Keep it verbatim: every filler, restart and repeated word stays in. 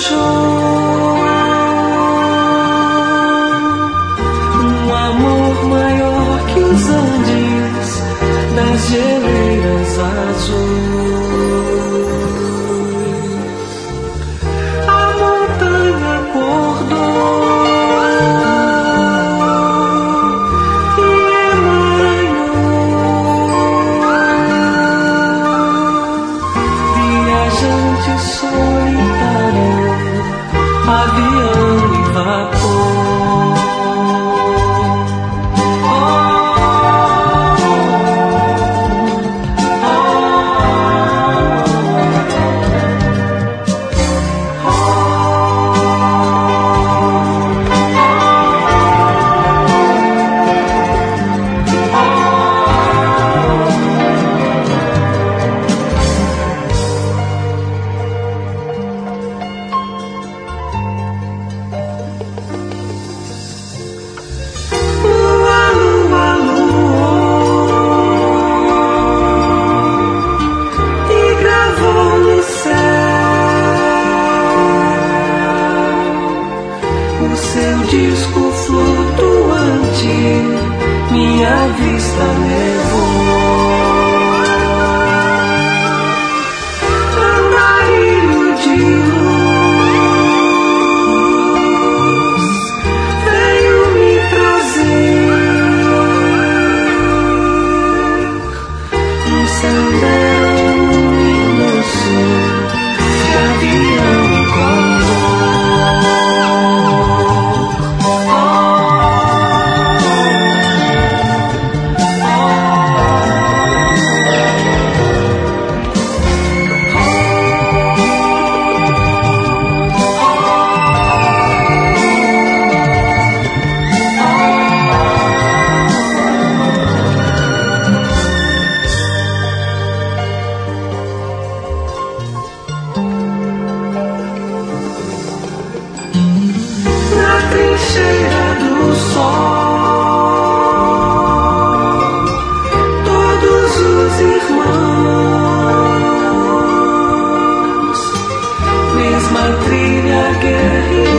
deixou um amor maior que os Andes das geleiras azuis. A montanha acordou e emaranhou, viajante solitário, avião e vapor. Seu disco flutuante, minha vista levou. Andarilho de luz veio me trazer um sendero luminoso de avião e condor. Trincheira do sol, todos os irmãos, mesma trilha guerreira.